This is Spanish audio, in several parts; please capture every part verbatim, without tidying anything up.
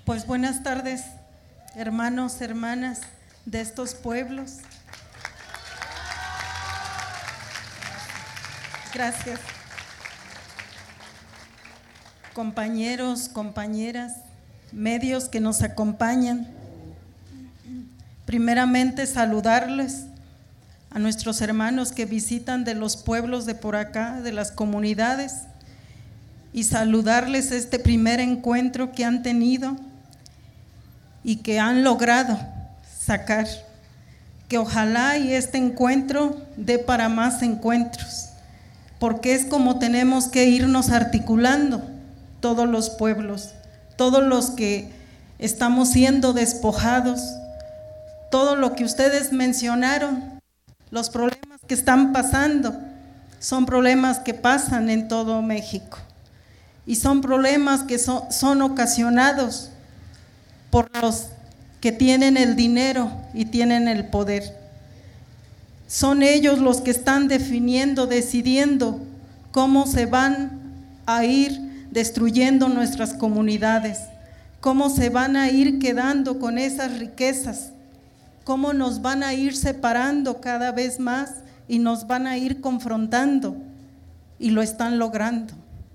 Pues buenas tardes, hermanos, hermanas de estos pueblos. Gracias. Compañeros, compañeras, medios que nos acompañan. Primeramente saludarles a nuestros hermanos que visitan de los pueblos de por acá, de las comunidades, y saludarles este primer encuentro que han tenido y que han logrado sacar, que ojalá y este encuentro dé para más encuentros, porque es como tenemos que irnos articulando todos los pueblos, todos los que estamos siendo despojados, todo lo que ustedes mencionaron, los problemas que están pasando, son problemas que pasan en todo México y son problemas que son, son ocasionados por los que tienen el dinero y tienen el poder. Son ellos los que están definiendo, decidiendo cómo se van a ir destruyendo nuestras comunidades, cómo se van a ir quedando con esas riquezas, cómo nos van a ir separando cada vez más y nos van a ir confrontando, y lo están logrando.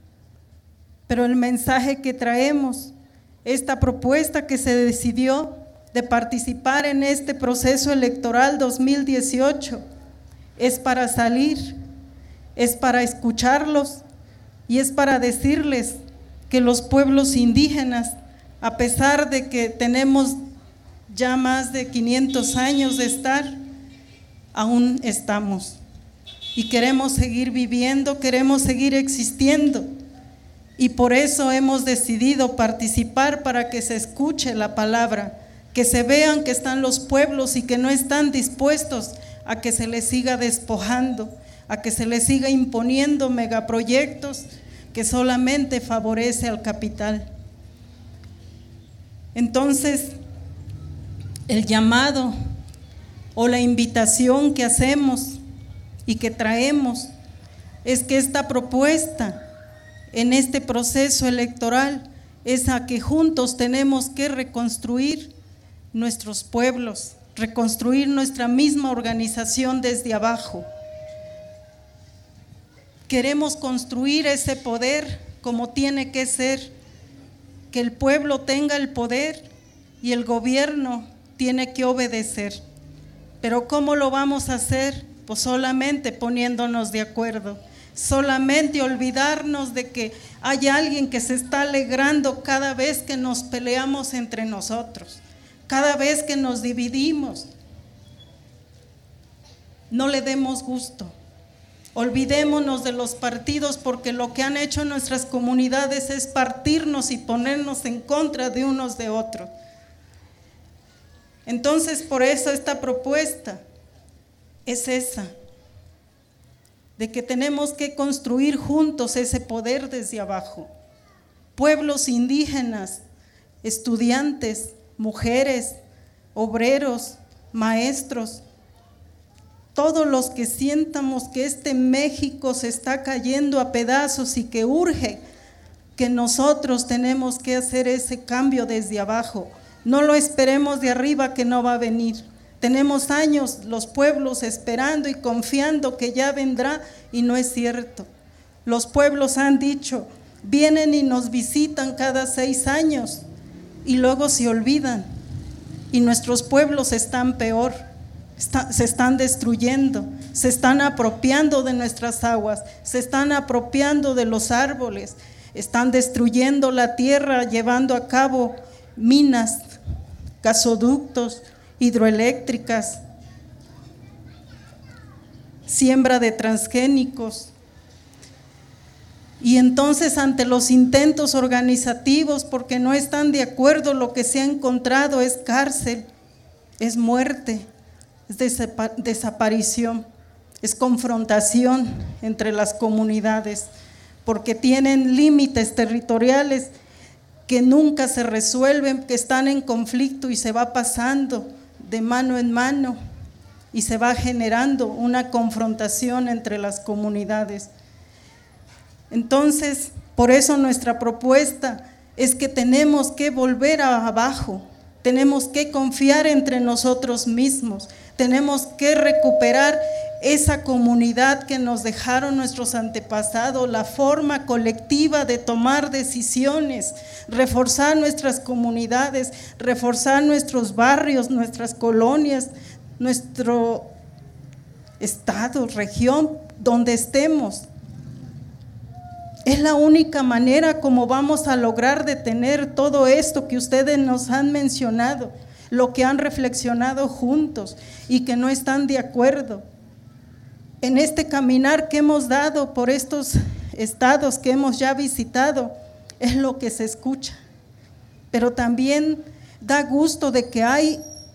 Pero el mensaje que traemos, esta propuesta que se decidió de participar en este proceso electoral dos mil dieciocho, es para salir, es para escucharlos y es para decirles que los pueblos indígenas, a pesar de que tenemos ya más de quinientos años de estar, aún estamos y queremos seguir viviendo, queremos seguir existiendo. Y por eso hemos decidido participar, para que se escuche la palabra, que se vean que están los pueblos y que no están dispuestos a que se les siga despojando, a que se les siga imponiendo megaproyectos que solamente favorece al capital. Entonces, el llamado o la invitación que hacemos y que traemos es que esta propuesta en este proceso electoral es a que juntos tenemos que reconstruir nuestros pueblos, reconstruir nuestra misma organización desde abajo. Queremos construir ese poder como tiene que ser, que el pueblo tenga el poder y el gobierno tiene que obedecer. Pero ¿cómo lo vamos a hacer? Pues solamente poniéndonos de acuerdo. Solamente olvidarnos de que hay alguien que se está alegrando cada vez que nos peleamos entre nosotros, cada vez que nos dividimos. No le demos gusto. Olvidémonos de los partidos, porque lo que han hecho en nuestras comunidades es partirnos y ponernos en contra de unos de otros. Entonces, por eso esta propuesta es esa, de que tenemos que construir juntos ese poder desde abajo. Pueblos indígenas, estudiantes, mujeres, obreros, maestros, todos los que sientamos que este México se está cayendo a pedazos y que urge que nosotros tenemos que hacer ese cambio desde abajo. No lo esperemos de arriba, que no va a venir. Tenemos años los pueblos esperando y confiando que ya vendrá, y no es cierto. Los pueblos han dicho, vienen y nos visitan cada seis años y luego se olvidan, y nuestros pueblos están peor, está, se están destruyendo, se están apropiando de nuestras aguas, se están apropiando de los árboles, están destruyendo la tierra, llevando a cabo minas, gasoductos, hidroeléctricas, siembra de transgénicos. Y entonces, ante los intentos organizativos, porque no están de acuerdo, lo que se ha encontrado es cárcel, es muerte, es desaparición, es confrontación entre las comunidades, porque tienen límites territoriales que nunca se resuelven, que están en conflicto y se va pasando de mano en mano y se va generando una confrontación entre las comunidades. Entonces, por eso nuestra propuesta es que tenemos que volver a abajo, tenemos que confiar entre nosotros mismos, tenemos que recuperar esa comunidad que nos dejaron nuestros antepasados, la forma colectiva de tomar decisiones, reforzar nuestras comunidades, reforzar nuestros barrios, nuestras colonias, nuestro estado, región, donde estemos. Es la única manera como vamos a lograr detener todo esto que ustedes nos han mencionado, lo que han reflexionado juntos y que no están de acuerdo. En este caminar que hemos dado por estos estados que hemos ya visitado, es lo que se escucha. Pero también da gusto de que hay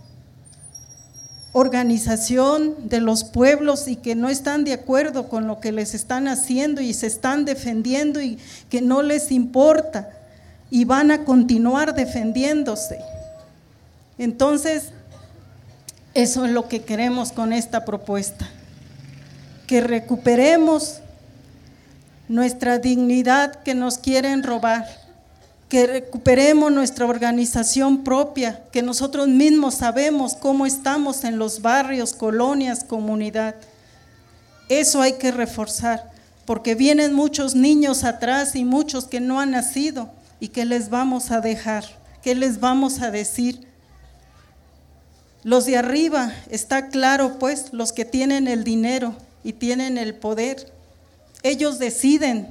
organización de los pueblos y que no están de acuerdo con lo que les están haciendo y se están defendiendo y que no les importa y van a continuar defendiéndose. Entonces, eso es lo que queremos con esta propuesta, que recuperemos nuestra dignidad que nos quieren robar, que recuperemos nuestra organización propia, que nosotros mismos sabemos cómo estamos en los barrios, colonias, comunidad. Eso hay que reforzar, porque vienen muchos niños atrás y muchos que no han nacido, y ¿qué les vamos a dejar? ¿Qué les vamos a decir? Los de arriba, está claro pues, los que tienen el dinero y tienen el poder, ellos deciden.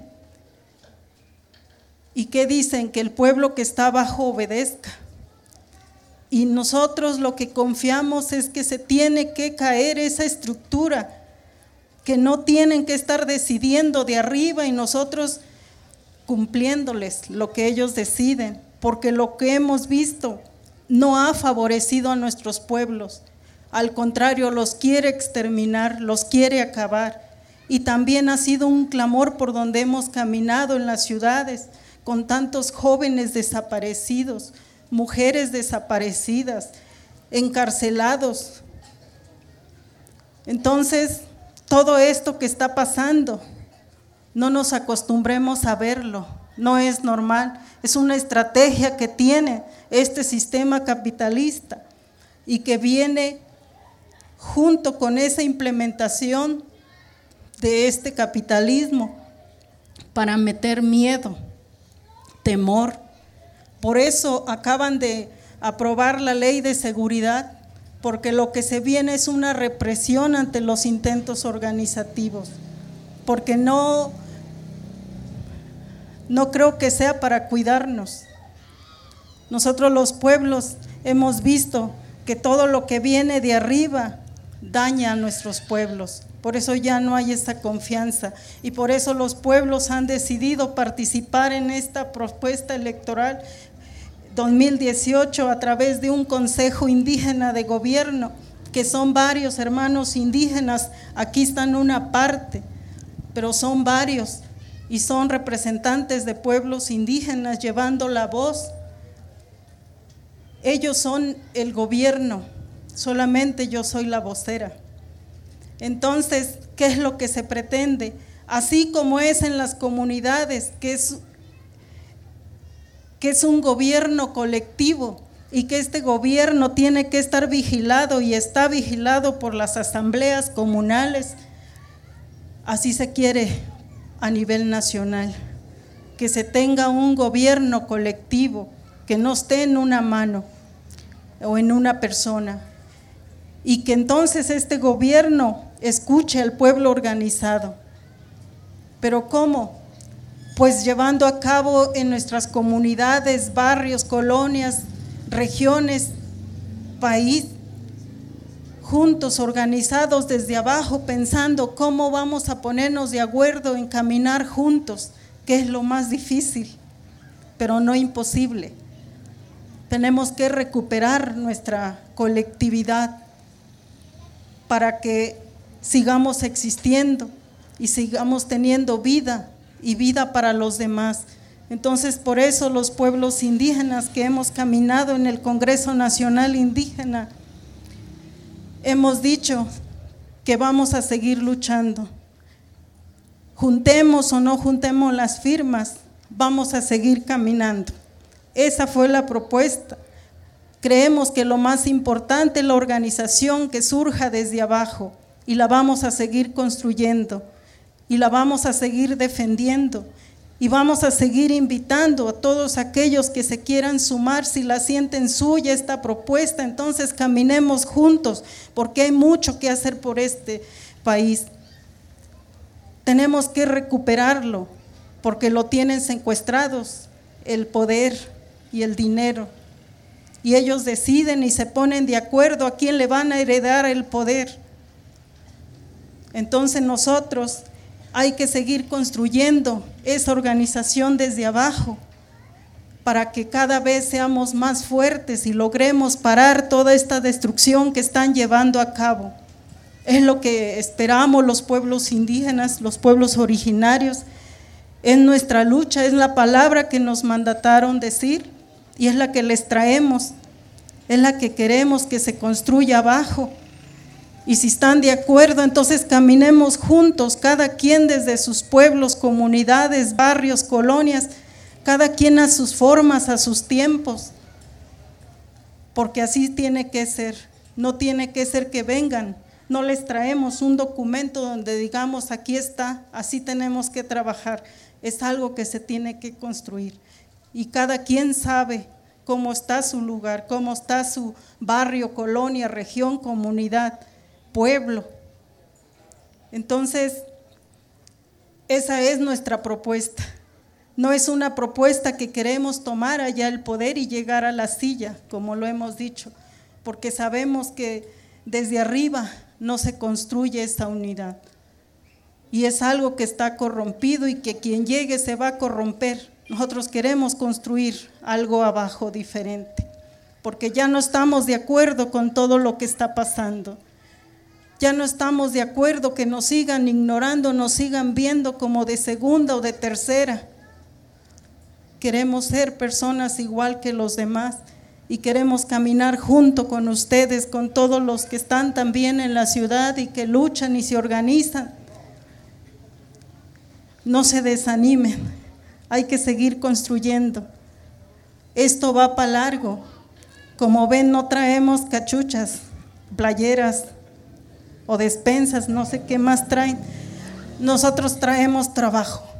¿Y qué dicen? Que el pueblo que está abajo obedezca. Y nosotros lo que confiamos es que se tiene que caer esa estructura, que no tienen que estar decidiendo de arriba y nosotros cumpliéndoles lo que ellos deciden, porque lo que hemos visto no ha favorecido a nuestros pueblos, al contrario, los quiere exterminar, los quiere acabar. Y también ha sido un clamor por donde hemos caminado en las ciudades, con tantos jóvenes desaparecidos, mujeres desaparecidas, encarcelados. Entonces, todo esto que está pasando, no nos acostumbremos a verlo, no es normal, es una estrategia que tiene este sistema capitalista y que viene junto con esa implementación de este capitalismo para meter miedo, temor. Por eso acaban de aprobar la ley de seguridad, porque lo que se viene es una represión ante los intentos organizativos, porque no, no creo que sea para cuidarnos. Nosotros los pueblos hemos visto que todo lo que viene de arriba daña a nuestros pueblos. Por eso ya no hay esa confianza y por eso los pueblos han decidido participar en esta propuesta electoral dos mil dieciocho a través de un consejo indígena de gobierno, que son varios hermanos indígenas. Aquí están una parte, pero son varios y son representantes de pueblos indígenas llevando la voz. Ellos son el gobierno, solamente yo soy la vocera. Entonces, ¿qué es lo que se pretende? Así como es en las comunidades, que es, que es un gobierno colectivo y que este gobierno tiene que estar vigilado y está vigilado por las asambleas comunales, así se quiere a nivel nacional, que se tenga un gobierno colectivo, que no esté en una mano o en una persona, y que entonces este gobierno escuche al pueblo organizado. ¿Pero cómo? Pues llevando a cabo en nuestras comunidades, barrios, colonias, regiones, país, juntos, organizados desde abajo, pensando cómo vamos a ponernos de acuerdo en caminar juntos, que es lo más difícil, pero no imposible. Tenemos que recuperar nuestra colectividad para que sigamos existiendo y sigamos teniendo vida y vida para los demás. Entonces, por eso los pueblos indígenas que hemos caminado en el Congreso Nacional Indígena, hemos dicho que vamos a seguir luchando. Juntemos o no juntemos las firmas, vamos a seguir caminando. Esa fue la propuesta. Creemos que lo más importante es la organización que surja desde abajo y la vamos a seguir construyendo y la vamos a seguir defendiendo y vamos a seguir invitando a todos aquellos que se quieran sumar, si la sienten suya esta propuesta, entonces caminemos juntos, porque hay mucho que hacer por este país. Tenemos que recuperarlo, porque lo tienen secuestrados, el poder y el dinero. Y ellos deciden y se ponen de acuerdo a quién le van a heredar el poder. Entonces nosotros hay que seguir construyendo esa organización desde abajo para que cada vez seamos más fuertes y logremos parar toda esta destrucción que están llevando a cabo. Es lo que esperamos los pueblos indígenas, los pueblos originarios. Es nuestra lucha, es la palabra que nos mandataron decir y es la que les traemos, es la que queremos que se construya abajo. Y si están de acuerdo, entonces caminemos juntos, cada quien desde sus pueblos, comunidades, barrios, colonias, cada quien a sus formas, a sus tiempos, porque así tiene que ser. No tiene que ser que vengan, no les traemos un documento donde digamos aquí está, así tenemos que trabajar. Es algo que se tiene que construir y cada quien sabe cómo está su lugar, cómo está su barrio, colonia, región, comunidad, pueblo. Entonces, esa es nuestra propuesta. No es una propuesta que queremos tomar allá el poder y llegar a la silla, como lo hemos dicho, porque sabemos que desde arriba no se construye esa unidad. Y es algo que está corrompido y que quien llegue se va a corromper. Nosotros queremos construir algo abajo diferente, porque ya no estamos de acuerdo con todo lo que está pasando. Ya no estamos de acuerdo que nos sigan ignorando, nos sigan viendo como de segunda o de tercera. Queremos ser personas igual que los demás y queremos caminar junto con ustedes, con todos los que están también en la ciudad y que luchan y se organizan. No se desanimen, hay que seguir construyendo. Esto va para largo. Como ven, no traemos cachuchas, playeras o despensas, no sé qué más traen. Nosotros traemos trabajo.